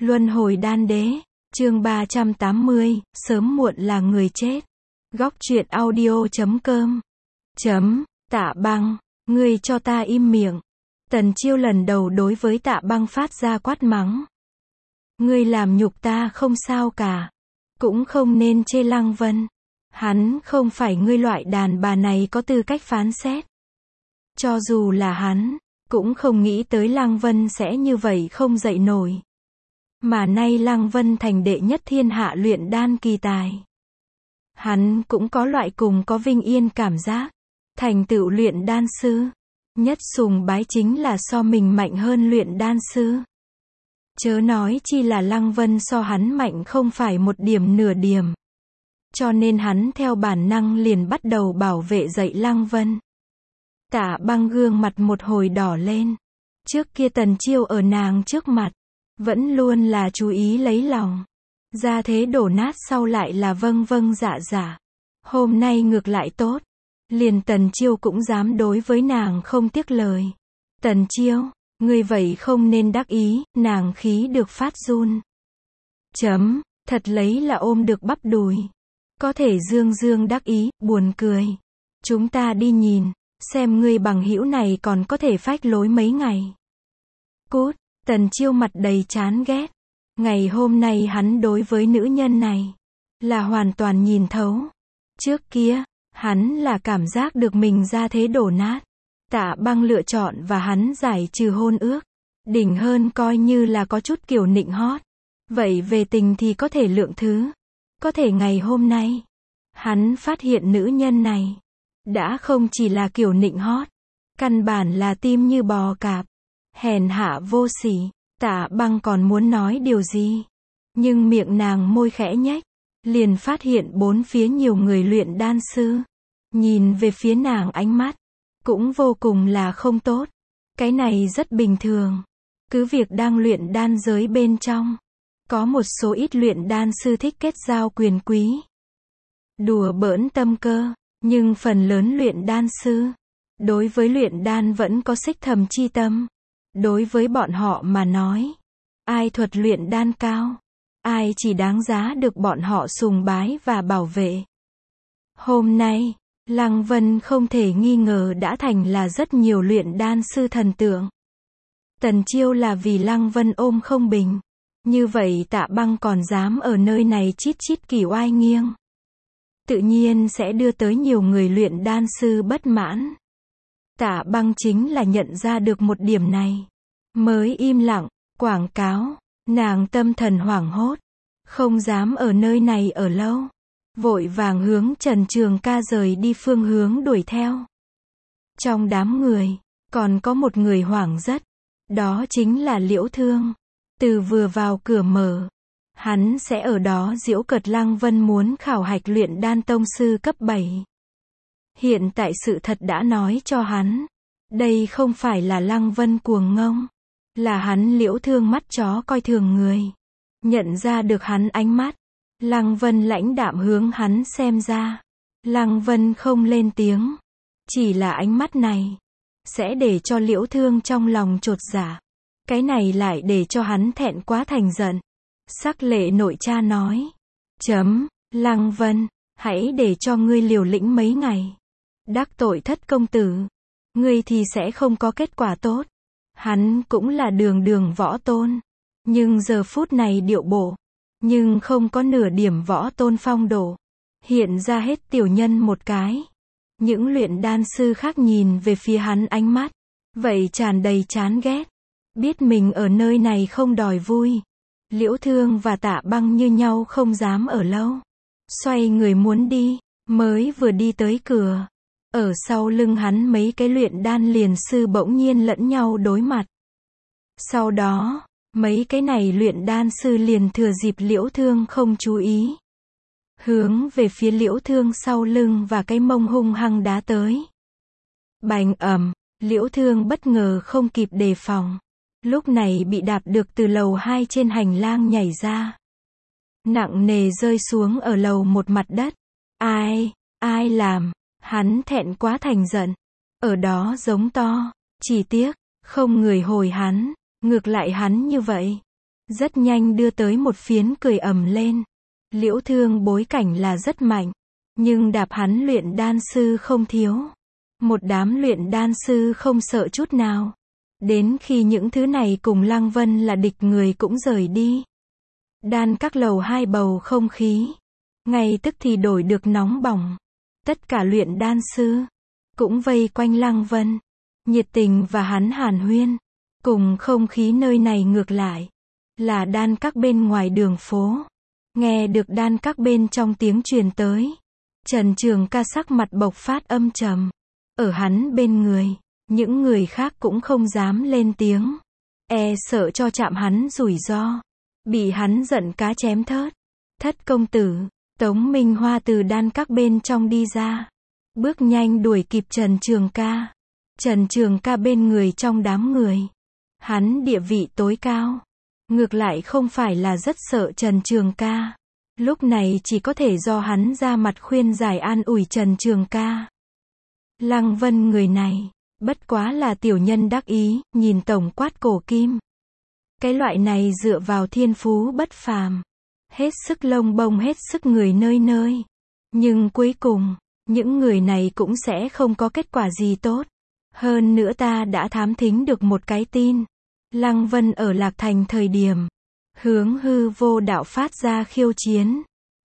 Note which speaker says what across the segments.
Speaker 1: Luân hồi đan đế, chương 380, sớm muộn là người chết. Góc truyện audio.com. Tạ Băng, ngươi cho ta im miệng. Tần Chiêu lần đầu đối với Tạ Băng phát ra quát mắng. Ngươi làm nhục ta không sao cả. Cũng không nên chê Lăng Vân. Hắn không phải ngươi loại đàn bà này có tư cách phán xét. Cho dù là hắn, cũng không nghĩ tới Lăng Vân sẽ như vậy không dậy nổi. Mà nay Lăng Vân thành đệ nhất thiên hạ luyện đan kỳ tài. Hắn cũng có loại cùng có vinh yên cảm giác. Thành tựu luyện đan sư. Nhất sùng bái chính là so mình mạnh hơn luyện đan sư. Chớ nói chi là Lăng Vân so hắn mạnh không phải một điểm nửa điểm. Cho nên hắn theo bản năng liền bắt đầu bảo vệ dậy Lăng Vân. Tạ Băng gương mặt một hồi đỏ lên. Trước kia Tần Chiêu ở nàng trước mặt, vẫn luôn là chú ý lấy lòng. Ra thế đổ nát sau lại là vâng vâng dạ dạ. Hôm nay ngược lại tốt. Liền Tần Chiêu cũng dám đối với nàng không tiếc lời. Tần Chiêu, ngươi vậy không nên đắc ý, nàng khí được phát run. Thật lấy là ôm được bắp đùi. Có thể dương dương đắc ý, buồn cười. Chúng ta đi nhìn, xem ngươi bằng hữu này còn có thể phách lối mấy ngày. Cút, Tần Chiêu mặt đầy chán ghét. Ngày hôm nay hắn đối với nữ nhân này là hoàn toàn nhìn thấu. Trước kia, hắn là cảm giác được mình ra thế đổ nát. Tạ Băng lựa chọn và hắn giải trừ hôn ước. Đỉnh hơn coi như là có chút kiểu nịnh hót. Vậy về tình thì có thể lượng thứ. Có thể ngày hôm nay, hắn phát hiện nữ nhân này đã không chỉ là kiểu nịnh hót. Căn bản là tim như bò cạp. Hèn hạ vô sỉ. Tạ Băng còn muốn nói điều gì. Nhưng miệng nàng môi khẽ nhếch. Liền phát hiện bốn phía nhiều người luyện đan sư. Nhìn về phía nàng ánh mắt. Cũng vô cùng là không tốt. Cái này rất bình thường. Cứ việc đang luyện đan giới bên trong. Có một số ít luyện đan sư thích kết giao quyền quý. Đùa bỡn tâm cơ. Nhưng phần lớn luyện đan sư. Đối với luyện đan vẫn có xích thầm chi tâm. Đối với bọn họ mà nói. Ai thuật luyện đan cao. Ai chỉ đáng giá được bọn họ sùng bái và bảo vệ. Hôm nay, Lăng Vân không thể nghi ngờ đã thành là rất nhiều luyện đan sư thần tượng. Tần Chiêu là vì Lăng Vân ôm không bình. Như vậy Tạ Băng còn dám ở nơi này chít chít kỳ oai nghiêng. Tự nhiên sẽ đưa tới nhiều người luyện đan sư bất mãn. Tạ Băng chính là nhận ra được một điểm này. Mới im lặng, quảng cáo. Nàng tâm thần hoảng hốt. Không dám ở nơi này ở lâu. Vội vàng hướng Trần Trường Ca rời đi phương hướng đuổi theo. Trong đám người, còn có một người hoảng rất. Đó chính là Liễu Thương. Từ vừa vào cửa mở, hắn sẽ ở đó giễu cợt Lăng Vân muốn khảo hạch luyện đan tông sư cấp 7. Hiện tại sự thật đã nói cho hắn. Đây không phải là Lăng Vân cuồng ngông. Là hắn Liễu Thương mắt chó coi thường người. Nhận ra được hắn ánh mắt. Lăng Vân lãnh đạm hướng hắn xem ra. Lăng Vân không lên tiếng. Chỉ là ánh mắt này sẽ để cho Liễu Thương trong lòng chột dạ. Cái này lại để cho hắn thẹn quá thành giận. Sắc lệ nội cha nói. Lăng Vân, hãy để cho ngươi liều lĩnh mấy ngày. Đắc tội thất công tử. Ngươi thì sẽ không có kết quả tốt. Hắn cũng là đường đường võ tôn. Nhưng giờ phút này điệu bộ. Nhưng không có nửa điểm võ tôn phong độ. Hiện ra hết tiểu nhân một cái. Những luyện đan sư khác nhìn về phía hắn ánh mắt. Vậy tràn đầy chán ghét. Biết mình ở nơi này không đòi vui. Liễu Thương và Tạ Băng như nhau không dám ở lâu. Xoay người muốn đi. Mới vừa đi tới cửa. Ở sau lưng hắn mấy cái luyện đan liền sư bỗng nhiên lẫn nhau đối mặt. Sau đó, mấy cái này luyện đan sư liền thừa dịp Liễu Thương không chú ý. Hướng về phía Liễu Thương sau lưng và cái mông hung hăng đá tới. Bành ầm, Liễu Thương bất ngờ không kịp đề phòng. Lúc này bị đạp được từ lầu 2 trên hành lang nhảy ra. Nặng nề rơi xuống ở lầu 1 mặt đất. Ai làm? Hắn thẹn quá thành giận. Ở đó giống to. Chỉ tiếc, không người hồi hắn. Ngược lại hắn như vậy. rất nhanh đưa tới một phiến cười ầm lên. Liễu Thương bối cảnh là rất mạnh, nhưng đạp hắn luyện đan sư không thiếu. Một đám luyện đan sư không sợ chút nào. Đến khi những thứ này cùng Lăng Vân là địch người cũng rời đi. Đan các lầu 2 bầu không khí, ngay tức thì đổi được nóng bỏng. Tất cả luyện đan sư cũng vây quanh Lăng Vân, nhiệt tình và hắn hàn huyên. Cùng không khí nơi này ngược lại, là đan các bên ngoài đường phố. Nghe được đan các bên trong tiếng truyền tới, Trần Trường Ca sắc mặt bộc phát âm trầm. Ở hắn bên người, những người khác cũng không dám lên tiếng, sợ cho chạm hắn rủi ro, bị hắn giận cá chém thớt. Thất công tử, Tống Minh Hoa từ đan các bên trong đi ra, bước nhanh đuổi kịp Trần Trường Ca. Trần Trường Ca bên người trong đám người, hắn địa vị tối cao, ngược lại không phải là rất sợ Trần Trường Ca. Lúc này chỉ có thể do hắn ra mặt khuyên giải an ủi Trần Trường Ca. Lăng Vân người này, bất quá là tiểu nhân đắc ý, nhìn tổng quát cổ kim. Cái loại này dựa vào thiên phú bất phàm, hết sức lông bông hết sức người nơi nơi. Nhưng cuối cùng, những người này cũng sẽ không có kết quả gì tốt. Hơn nữa ta đã thám thính được một cái tin. Lăng Vân ở Lạc Thành thời điểm, hướng Hư Vô Đạo phát ra khiêu chiến.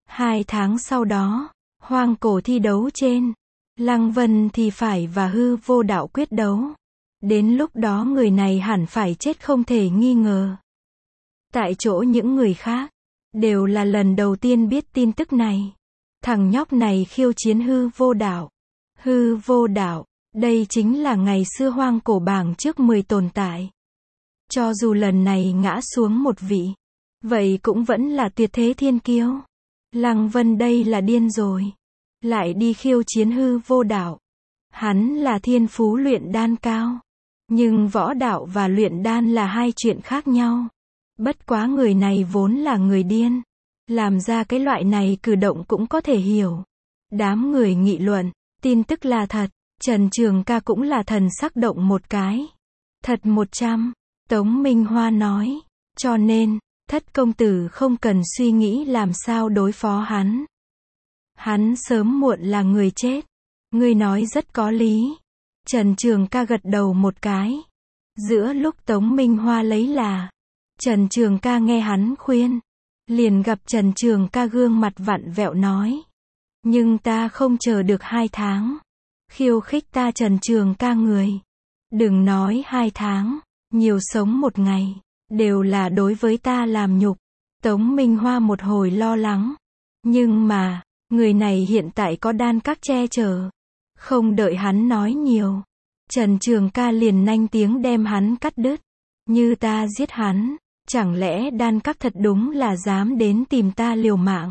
Speaker 1: 2 tháng sau đó, hoang cổ thi đấu trên, Lăng Vân thì phải và Hư Vô Đạo quyết đấu. Đến lúc đó người này hẳn phải chết không thể nghi ngờ. Tại chỗ những người khác, đều là lần đầu tiên biết tin tức này. Thằng nhóc này khiêu chiến Hư Vô Đạo. Hư Vô Đạo, đây chính là ngày xưa hoang cổ bảng trước 10 tồn tại. Cho dù lần này ngã xuống một vị, vậy cũng vẫn là tuyệt thế thiên kiêu. Lăng Vân đây là điên rồi. Lại đi khiêu chiến Hư Vô Đạo. Hắn là thiên phú luyện đan cao. Nhưng võ đạo và luyện đan là hai chuyện khác nhau. Bất quá người này vốn là người điên. Làm ra cái loại này cử động cũng có thể hiểu. Đám người nghị luận, tin tức là thật. Trần Trường Ca cũng là thần sắc động một cái. Thật 100. Tống Minh Hoa nói. Cho nên, Thất công tử không cần suy nghĩ làm sao đối phó hắn. Hắn sớm muộn là người chết. Ngươi nói rất có lý. Trần Trường Ca gật đầu một cái. Giữa lúc Tống Minh Hoa lấy là, Trần Trường Ca nghe hắn khuyên, liền gặp Trần Trường Ca gương mặt vặn vẹo nói. Nhưng ta không chờ được 2 tháng. Khiêu khích ta Trần Trường Ca người. Đừng nói 2 tháng, nhiều sống 1 ngày, đều là đối với ta làm nhục. Tống Minh Hoa một hồi lo lắng. Nhưng mà, người này hiện tại có đan các che chở. Không đợi hắn nói nhiều, Trần Trường Ca liền nhanh tiếng đem hắn cắt đứt. Như ta giết hắn, chẳng lẽ đan các thật đúng là dám đến tìm ta liều mạng.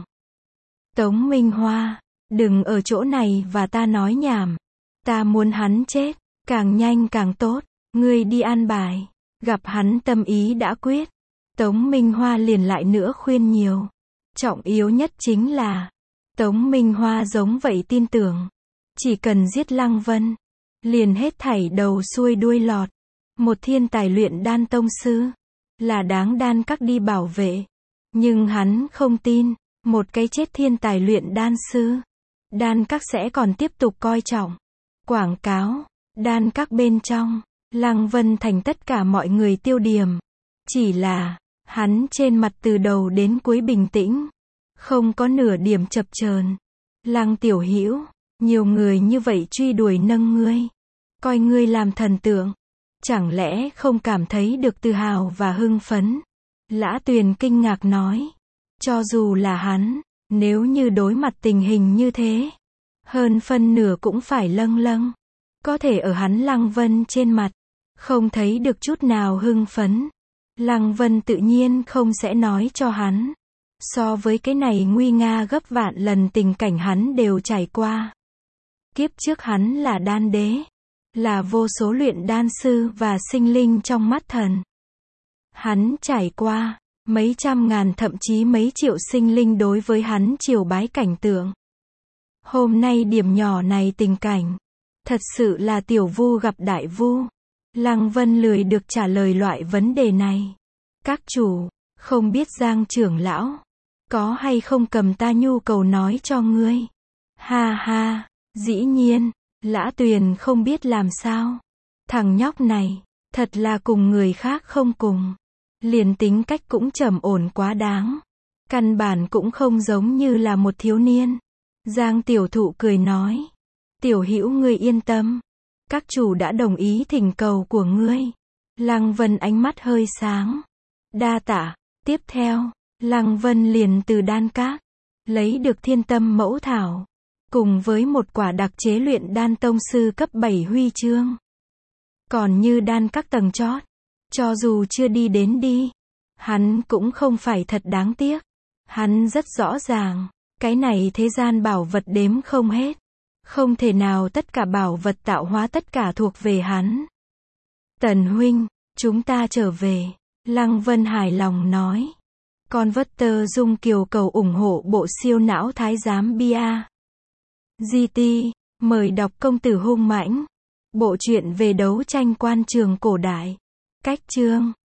Speaker 1: Tống Minh Hoa, đừng ở chỗ này và ta nói nhảm. Ta muốn hắn chết, càng nhanh càng tốt. Ngươi đi an bài. Gặp hắn tâm ý đã quyết, Tống Minh Hoa liền lại nữa khuyên nhiều. Trọng yếu nhất chính là, Tống Minh Hoa giống vậy tin tưởng, chỉ cần giết Lăng Vân, liền hết thảy đầu xuôi đuôi lọt. Một thiên tài luyện đan tông sư, là đáng đan các đi bảo vệ. Nhưng hắn không tin, một cái chết thiên tài luyện đan sư, đan các sẽ còn tiếp tục coi trọng. Quảng cáo, đan các bên trong, Lăng Vân thành tất cả mọi người tiêu điểm. Chỉ là, hắn trên mặt từ đầu đến cuối bình tĩnh, không có nửa điểm chập chờn. Lăng tiểu hữu, nhiều người như vậy truy đuổi nâng ngươi, coi ngươi làm thần tượng, chẳng lẽ không cảm thấy được tự hào và hưng phấn? Lã Tuyền kinh ngạc nói, cho dù là hắn, nếu như đối mặt tình hình như thế, hơn phân nửa cũng phải lâng lâng. Có thể ở hắn Lăng Vân trên mặt, không thấy được chút nào hưng phấn. Lăng Vân tự nhiên không sẽ nói cho hắn. So với cái này nguy nga gấp vạn lần tình cảnh hắn đều trải qua. Kiếp trước hắn là đan đế, là vô số luyện đan sư và sinh linh trong mắt thần. Hắn trải qua mấy trăm ngàn thậm chí mấy triệu sinh linh đối với hắn triều bái cảnh tượng. Hôm nay điểm nhỏ này tình cảnh, thật sự là tiểu vu gặp đại vu. Lăng Vân lười được trả lời loại vấn đề này. Các chủ, Không biết Giang trưởng lão có hay không cầm ta nhu cầu nói cho ngươi. Ha ha, dĩ nhiên, Lã Tuyền không biết làm sao. Thằng nhóc này, thật là cùng người khác không cùng. Liền tính cách cũng trầm ổn quá đáng. Căn bản cũng không giống như là một thiếu niên. Giang tiểu thụ cười nói. Tiểu hữu ngươi yên tâm. Các chủ đã đồng ý thỉnh cầu của ngươi. Lăng Vân ánh mắt hơi sáng. Đa tạ. Tiếp theo, Lăng Vân liền từ đan các lấy được thiên tâm mẫu thảo, cùng với một quả đặc chế luyện đan tông sư cấp 7 huy chương. Còn như đan các tầng chót, cho dù chưa đi đến đi, hắn cũng không phải thật đáng tiếc. Hắn rất rõ ràng, cái này thế gian bảo vật đếm không hết. Không thể nào tất cả bảo vật tạo hóa tất cả thuộc về hắn. Tần huynh, chúng ta trở về. Lăng Vân hài lòng nói. Converter Dung Kiều cầu ủng hộ bộ siêu não thái giám bia. GT, mời đọc công tử hung mãnh. Bộ truyện về đấu tranh quan trường cổ đại. Cách chương